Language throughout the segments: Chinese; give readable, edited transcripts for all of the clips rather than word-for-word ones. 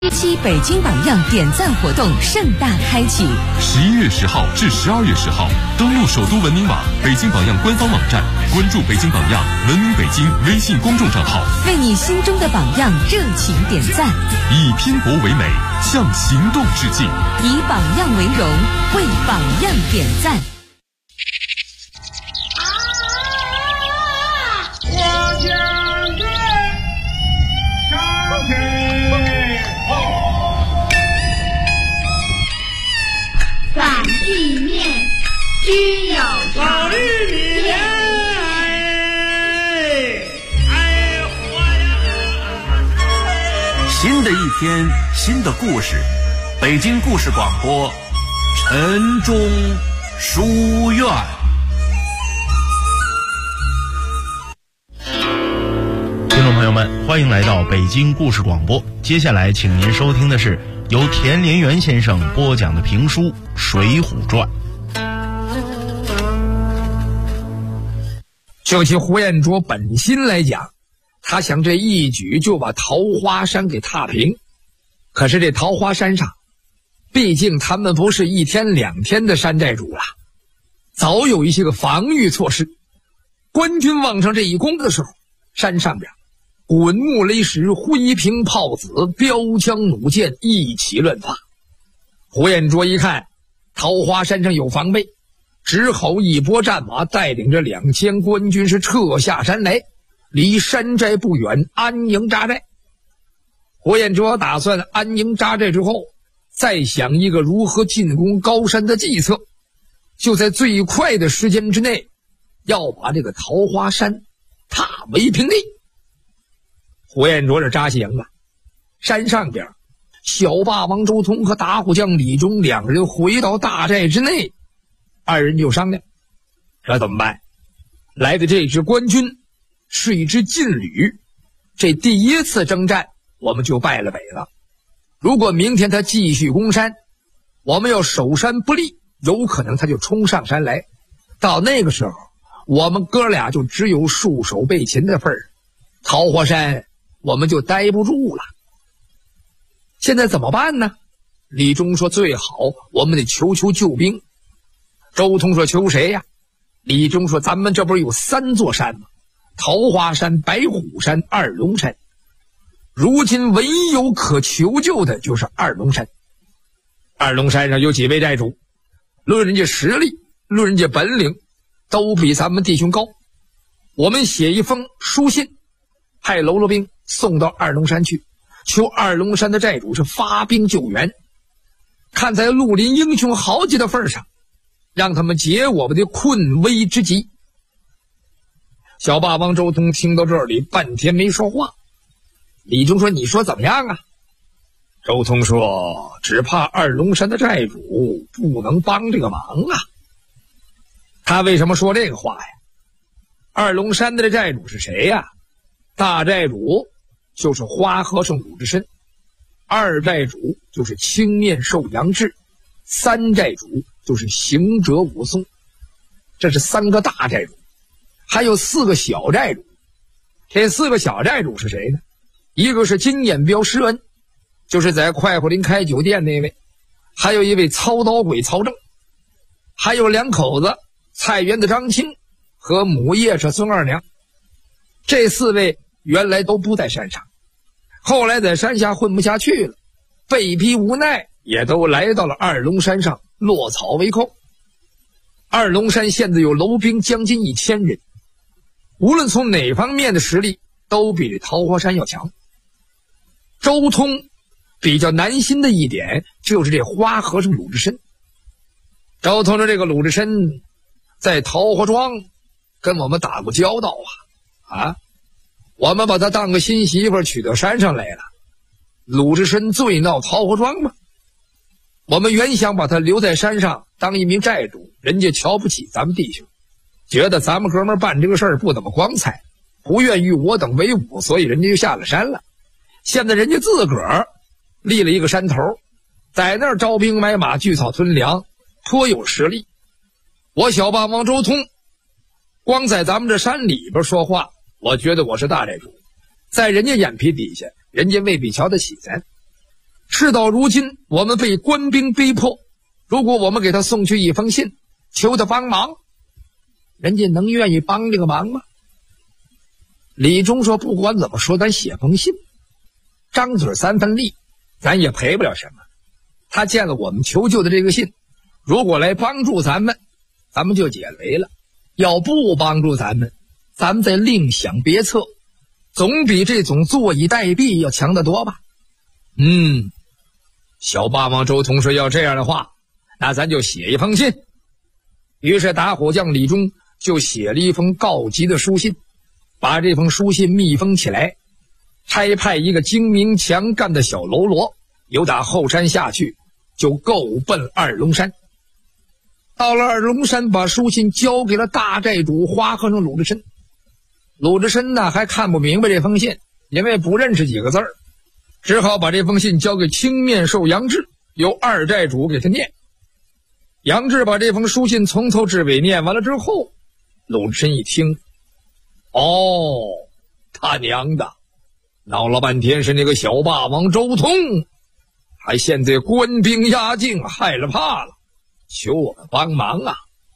期北京榜样点赞活动盛大开启 ，11月10号至12月10号，登录首都文明网、北京榜样官方网站，关注北京榜样、文明北京微信公众账号， 为你心中的榜样热情点赞， 以拼搏为美，向行动致敬， 以榜样为荣，为榜样点赞。 反地面均有老玉米莲， 新的一天，新的故事，北京故事广播，晨钟书院。 听众朋友们，欢迎来到北京故事广播。接下来，请您收听的是由田连元先生播讲的评书《水浒传》。 就其胡彦卓本心来讲，他想这一举就把桃花山给踏平。可是这桃花山上，毕竟他们不是1天2天的山寨主了，早有一些个防御措施。官军往上这一攻的时候，山上边滚木雷石、灰瓶炮子、标枪弩箭一起乱发。胡彦卓一看桃花山上有防备，只好一拨战马带领着2000官军是撤下山来，离山寨不远安营扎寨。胡彦卓打算安营扎寨之后，再想一个如何进攻高山的计策，就在最快的时间之内要把这个桃花山踏为平地。胡彦卓这扎行了，山上边小霸王周通和打虎将李忠2人回到大寨之内，二人就商量，这怎么办？来的这支官军是一支劲旅，这第一次征战我们就败了北了。如果明天他继续攻山，我们要守山不利，有可能他就冲上山来，到那个时候我们哥俩就只有束手被擒的份儿，桃花山我们就待不住了。现在怎么办呢？李忠说最好我们得求救兵。周通说求谁呀？李忠说咱们这不是有3座山吗？桃花山、白虎山、二龙山。如今唯有可求救的就是二龙山。二龙山上有几位寨主，论人家实力，论人家本领，都比咱们弟兄高。我们写一封书信，派喽啰兵送到二龙山去，求二龙山的寨主是发兵救援，看在绿林英雄豪杰的份上，让他们解我们的困危之急。小霸王周通听到这里半天没说话。李忠说你说怎么样啊？周通说只怕二龙山的寨主不能帮这个忙啊。他为什么说这个话呀？二龙山的寨主是谁呀？大寨主就是花和尚鲁智深，二寨主就是青面兽杨志，三寨主就是行者武松。这是3个大寨主，还有4个小寨主。这4个小寨主是谁呢？一个是金眼彪施恩，就是在快活林开酒店那位，还有一位操刀鬼曹正，还有2口子菜园子张青和母夜叉孙二娘。这4位原来都不在山上，后来在山下混不下去了，被逼无奈也都来到了二龙山上落草为寇。二龙山现在有楼兵将近1000人，无论从哪方面的实力都比这桃花山要强。周通比较难心的一点就是这花和尚鲁智深。周通的这个鲁智深在桃花庄跟我们打过交道啊，我们把他当个新媳妇娶到山上来了。鲁智深最闹桃花庄嘛，我们原想把他留在山上当一名寨主，人家瞧不起咱们弟兄，觉得咱们哥们办这个事儿不怎么光彩，不愿与我等为伍，所以人家就下了山了。现在人家自个儿立了一个山头，在那儿招兵买马，聚草屯粮，颇有实力。我小霸王周通光在咱们这山里边说话，我觉得我是大寨主，在人家眼皮底下，人家未必瞧得起咱。 事到如今，我们被官兵逼迫，如果我们给他送去一封信，求他帮忙，人家能愿意帮这个忙吗？李忠说，不管怎么说，咱写封信，张嘴三分利，咱也赔不了什么。他见了我们求救的这个信，如果来帮助咱们，咱们就解围了；要不帮助咱们，咱们再另想别策，总比这种坐以待毙要强得多吧。小霸王周通说，要这样的话，那咱就写一封信。于是打虎将李忠就写了一封告急的书信，把这封书信密封起来，差派一个精明强干的小喽啰由打后山下去，就够奔二龙山。到了二龙山，把书信交给了大寨主花和尚鲁智深。鲁智深呢还看不明白这封信，因为不认识几个字儿，只好把这封信交给青面兽杨志，由二寨主给他念。杨志把这封书信从头至尾念完了之后，鲁智深一听，他娘的，闹了半天是那个小霸王周通，还现在官兵压境，害了怕了，求我们帮忙啊！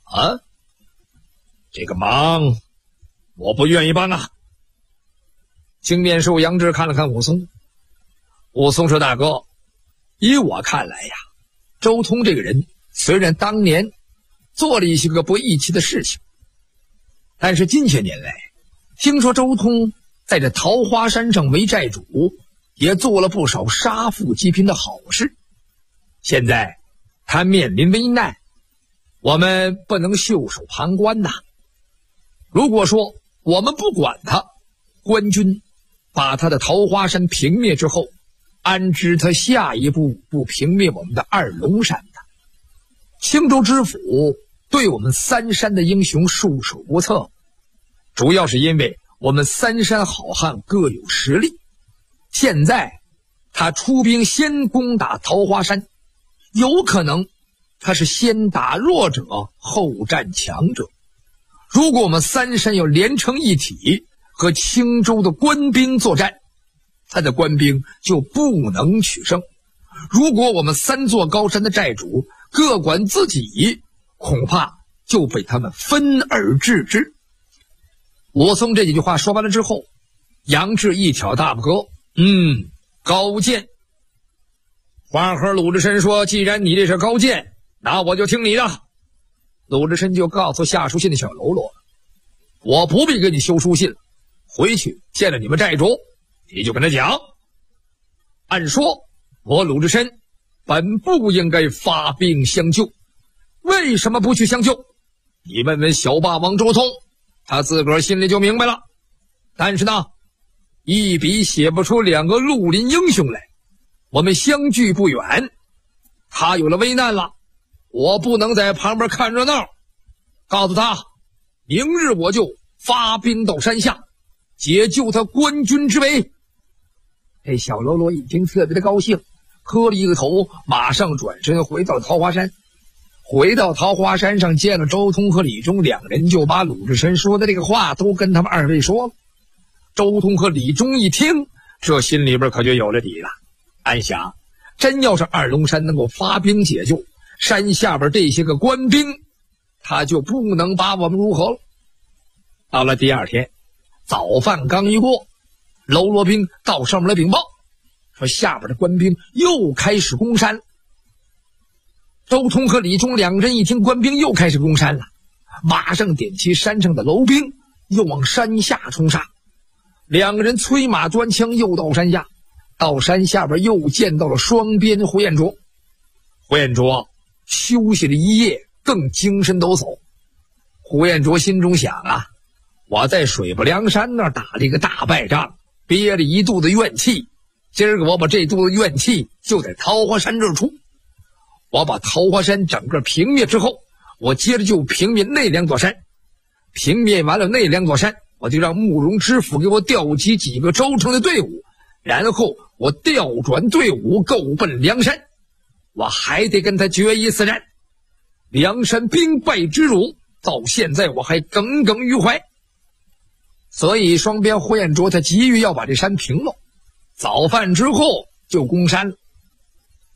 这个忙我不愿意帮啊。青面兽杨志看了看武松，武松说，大哥，依我看来呀，周通这个人虽然当年做了一些个不义气的事情，但是近些年来听说周通在这桃花山上为寨主，也做了不少杀富济贫的好事。现在他面临危难，我们不能袖手旁观呐。如果说我们不管他，官军把他的桃花山平灭之后，安知他下一步不平灭我们的二龙山呢？青州知府对我们三山的英雄束手无策，主要是因为我们三山好汉各有实力。现在他出兵先攻打桃花山，有可能他是先打弱者后战强者。如果我们三山要连成一体，和青州的官兵作战，他的官兵就不能取胜。如果我们三座高山的寨主各管自己，恐怕就被他们分而治之。武松这几句话说完了之后，杨志一挑大拇哥，高见。花和鲁智深说，既然你这是高见，那我就听你的。鲁智深就告诉下书信的小喽啰，我不必给你修书信了，回去见了你们寨主，你就跟他讲，按说我鲁智深本不应该发兵相救，为什么不去相救？你问问小霸王周通，他自个儿心里就明白了。但是呢，一笔写不出两个绿林英雄来，我们相距不远，他有了危难了，我不能在旁边看热闹，告诉他，明日我就发兵到山下，解救他官军之围。这小喽啰已经特别的高兴，磕了一个头，马上转身回到了桃花山。回到桃花山上，见了周通和李忠，两人就把鲁智深说的这个话都跟他们二位说了。周通和李忠一听，这心里边可就有了底了，暗想，真要是二龙山能够发兵解救，山下边这些个官兵，他就不能把我们如何了。到了第二天，早饭刚一过，喽啰兵到上面来禀报，说下边的官兵又开始攻山。周通和李忠两人一听官兵又开始攻山了，马上点齐山上的楼兵，又往山下冲杀。两个人催马端枪，又到山下。到山下边又见到了双鞭呼延灼。呼延灼休息了一夜，更精神抖擞。呼延灼心中想啊，我在水泊梁山那儿打了一个大败仗，憋了一肚子怨气，今儿个我把这肚子怨气就在桃花山这儿出。我把桃花山整个平灭之后，我接着就平灭那两座山。平灭完了那两座山，我就让慕容知府给我调集几个州城的队伍，然后我调转队伍够奔梁山。我还得跟他决一死战。梁山兵败之辱，到现在我还耿耿于怀。所以双边呼延灼他急于要把这山平了，早饭之后就攻山了。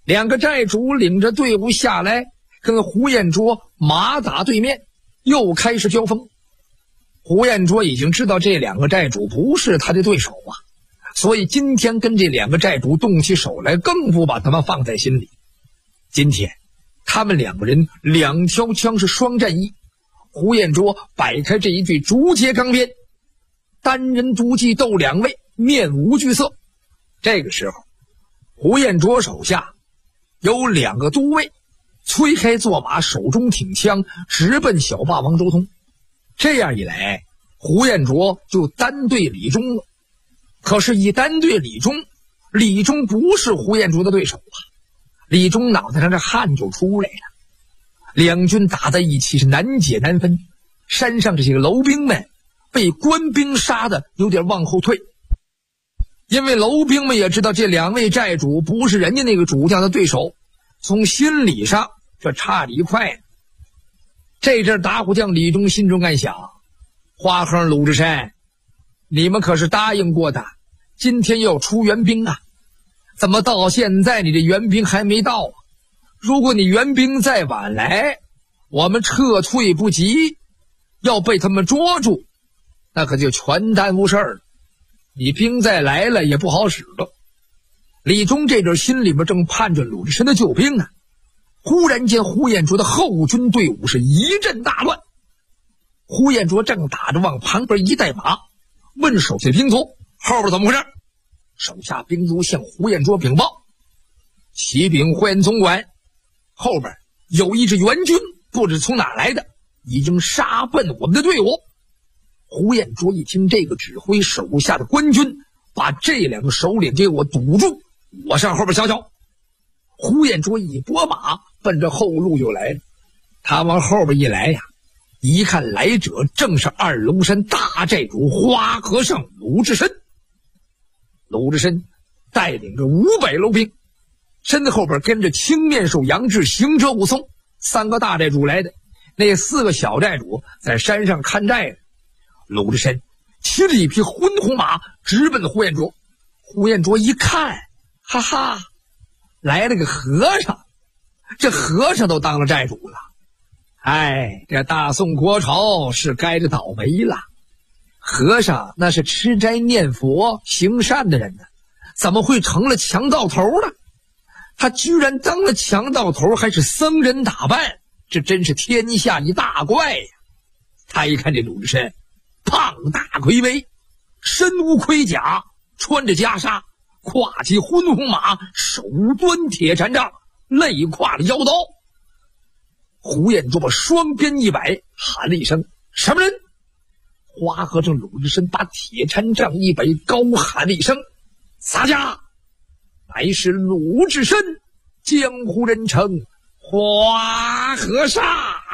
两个寨主领着队伍下来，跟胡彦卓马打对面，又开始交锋。胡彦卓已经知道这两个寨主不是他的对手啊，所以今天跟这两个寨主动起手来，更不把他们放在心里。今天他们两个人两条枪是双战一，胡彦卓摆开这一对竹节钢鞭，单人独骑斗两位，面无惧色。这个时候胡彦卓手下有两个都尉催开坐马，手中挺枪，直奔小霸王周通。这样一来，胡彦卓就单对李忠了。可是一单对李忠不是胡彦卓的对手啊！李忠脑袋上这汗就出来了。两军打在一起是难解难分，山上这些个楼兵们被官兵杀的有点往后退，因为楼兵们也知道这两位寨主不是人家那个主将的对手，从心理上这差了一块。这阵打虎将李忠心中暗想，花亨鲁智深，你们可是答应过的，今天要出援兵啊，怎么到现在你这援兵还没到啊？如果你援兵再晚来，我们撤退不及，要被他们捉住，那可就全耽误事儿了，你兵再来了也不好使了。李忠这阵心里边正盼着鲁智深的救兵呢，忽然间胡彦卓的后军队伍是一阵大乱。胡彦卓正打着往旁边一带马，问手下兵卒后边怎么回事。手下兵卒向胡彦卓禀报，启禀胡彦总管，后边有一支援军不知从哪来的，已经杀奔我们的队伍。胡彦卓一听这个指挥手下的官军，把这两个首领给我堵住，我上后边瞧瞧。胡彦卓一拨马奔着后路就来了。他往后边一来呀，一看来者正是二龙山大寨主花和尚鲁智深。鲁智深带领着500楼兵，身后边跟着青面兽杨志、行者武松3个大寨主来的，那4个小寨主在山上看寨的。鲁智深骑着一匹昏红马直奔胡彦卓。胡彦卓一看，哈哈，来了个和尚，这和尚都当了寨主了。哎，这大宋国朝是该着倒霉了。和尚那是吃斋念佛行善的人呢，怎么会成了强盗头呢？他居然当了强盗头，还是僧人打扮，这真是天下一大怪呀！他一看这鲁智深胖大魁伟，身无盔甲，穿着袈裟，跨起昏红马，手端铁禅杖，肋挎了腰刀。胡彦卓把双鞭一摆，喊了一声：“什么人？”花和尚鲁智深把铁禅杖一摆，高喊了一声：“洒家！”乃是鲁智深，江湖人称花和尚。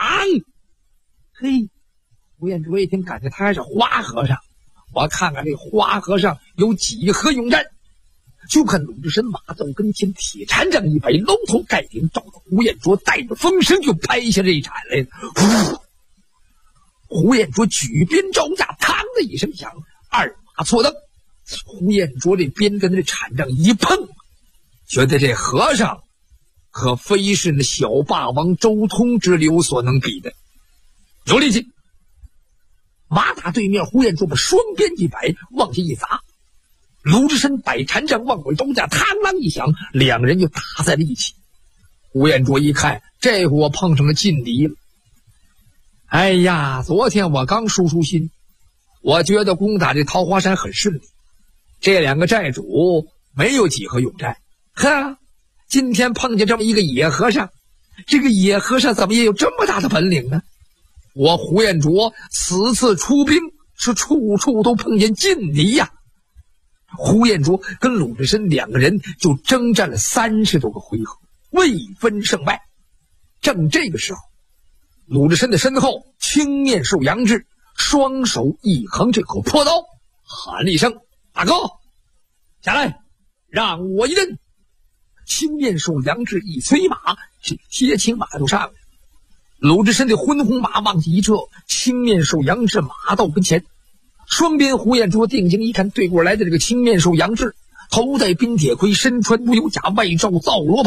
嘿，胡彦卓一听，感觉他还是花和尚，我看看这花和尚有几何勇战。就看鲁智深马到跟前，铁禅杖一摆，搂头盖顶，照着胡彦卓带着风声就拍下这一铲来了。胡彦卓举鞭招架，嘡的一声响，二马错蹬。胡彦卓这鞭跟这铲杖一碰，觉得这和尚可非是那小霸王周通之流所能比的，有力气。马打对面，胡彦卓把双鞭一摆，往下一砸。鲁智深摆禅杖往回招架，嘡啷一响，两人就打在了一起。胡彦卓一看，这回我碰上了劲敌了。哎呀，昨天我刚舒心，我觉得攻打这桃花山很顺利，这两个寨主没有几何勇战。呵，今天碰见这么一个野和尚，这个野和尚怎么也有这么大的本领呢？我胡彦卓此次出兵是处处都碰见劲敌呀。胡彦卓跟鲁智深两个人就征战了30多个回合，未分胜败。正这个时候，鲁智深的身后青面兽杨志双手一横这口破刀，喊了一声：“大哥，下来，让我一阵。”青面兽杨志一催马，是贴青马就上来。鲁智深的昏红马往下一撤，青面兽杨志马到跟前。双边胡彦卓定睛一看，对过来的这个青面兽杨志，头戴冰铁盔，身穿乌有甲，外罩皂罗袍，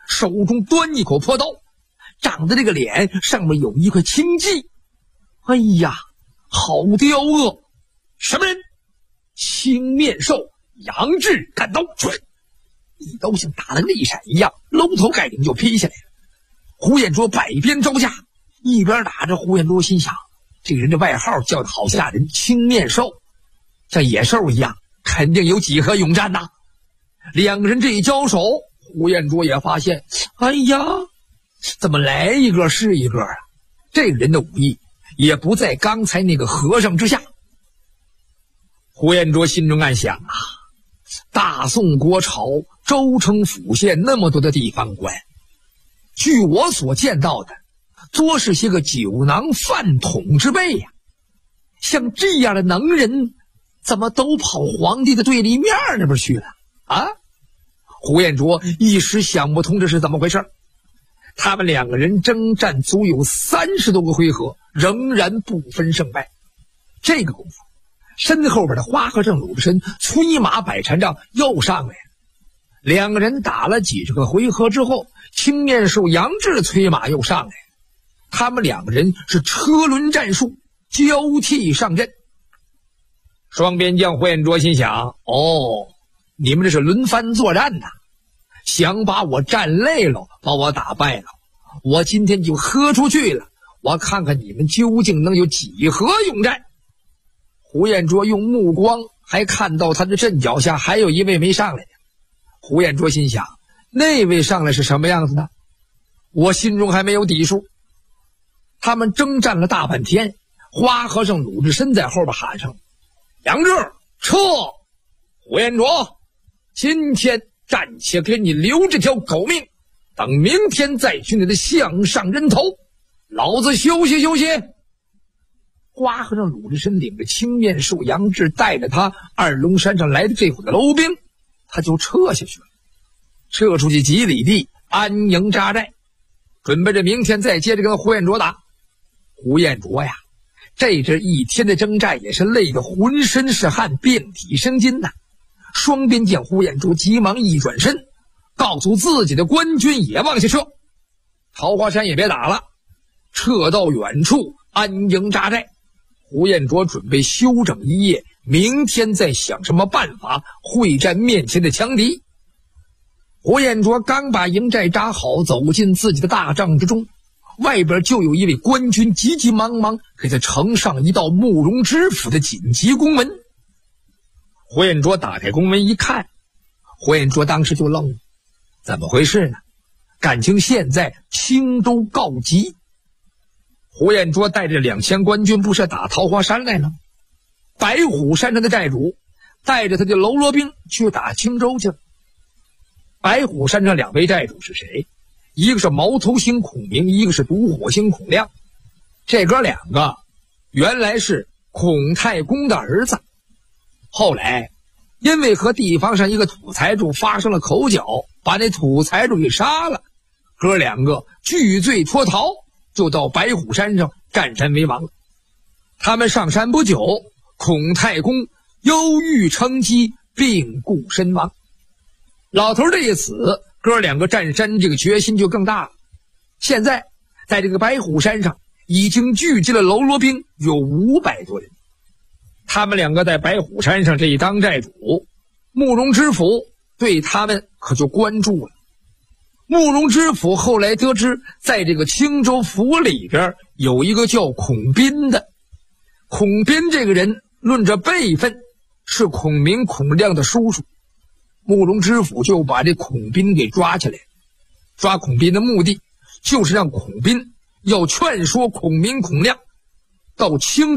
手中端一口破刀，长的这个脸上面有一块青迹。哎呀，好刁恶！什么人？青面兽杨志干刀，一刀像打了内闪一样，搂头盖顶就劈下来了。胡彦卓百边招架，一边打着，胡彦卓心想，这个人的外号叫的好吓人，青面兽，像野兽一样，肯定有几何勇战呐。两个人这一交手，胡彦卓也发现，哎呀，怎么来一个是一个啊？这个人的武艺也不在刚才那个和尚之下。胡彦卓心中暗想啊，大宋国朝州城府县那么多的地方官，据我所见到的，多是些个酒囊饭桶之辈呀。像这样的能人，怎么都跑皇帝的对立面那边去了啊？胡彦卓一时想不通这是怎么回事。他们两个人征战足有30多个回合，仍然不分胜败。这个功夫，身后边的花和尚鲁智深催马摆禅杖又上来了。两个人打了几十个回合之后，青面兽杨志催马又上来了。他们两个人是车轮战术，交替上阵。双边将胡彦卓心想，你们这是轮番作战呐，想把我战累了，把我打败了，我今天就喝出去了，我看看你们究竟能有几何勇战。胡彦卓用目光还看到他的阵脚下还有一位没上来的。胡彦卓心想，那位上来是什么样子呢？我心中还没有底数。他们征战了大半天，花和尚鲁智深在后边喊上，杨志撤！胡彦卓，今天暂且给你留这条狗命，等明天再去你的项上人头，老子休息休息。花和尚鲁智深领着青面兽杨志，带着他二龙山上来的这伙的楼兵，他就撤下去了。撤出去几里地，安营扎寨，准备着明天再接着跟胡彦卓打。胡彦卓呀，这一天的征战也是累得浑身是汗，遍体生津呐。双边将胡彦卓急忙一转身，告诉自己的官军也往下撤，桃花山也别打了，撤到远处安营扎寨。胡彦卓准备休整一夜，明天再想什么办法会战面前的强敌。胡彦卓刚把营寨扎好，走进自己的大帐之中，外边就有一位官军急急忙忙给他呈上一道慕容知府的紧急公文。胡彦卓打开公文一看，胡彦卓当时就愣了，怎么回事呢？感情现在青州告急，胡彦卓带着2000官军不是打桃花山来了？白虎山上的寨主带着他的喽啰兵去打青州去了。白虎山上2位寨主是谁？一个是毛头星孔明，一个是独火星孔亮。这哥2个原来是孔太公的儿子，后来因为和地方上一个土财主发生了口角，把那土财主给杀了，哥2个拒罪脱逃，就到白虎山上占山为王了。他们上山不久，孔太公忧郁成疾，病故身亡。老头这一死，哥2个占山这个决心就更大了。现在在这个白虎山上已经聚集了喽啰兵有500多人。他们2个在白虎山上这一当寨主，慕容知府对他们可就关注了。慕容知府后来得知，在这个青州府里边有一个叫孔斌的。孔斌这个人论着辈分是孔明孔亮的叔叔，慕容知府就把这孔斌给抓起来。抓孔斌的目的就是让孔斌要劝说孔明孔亮到青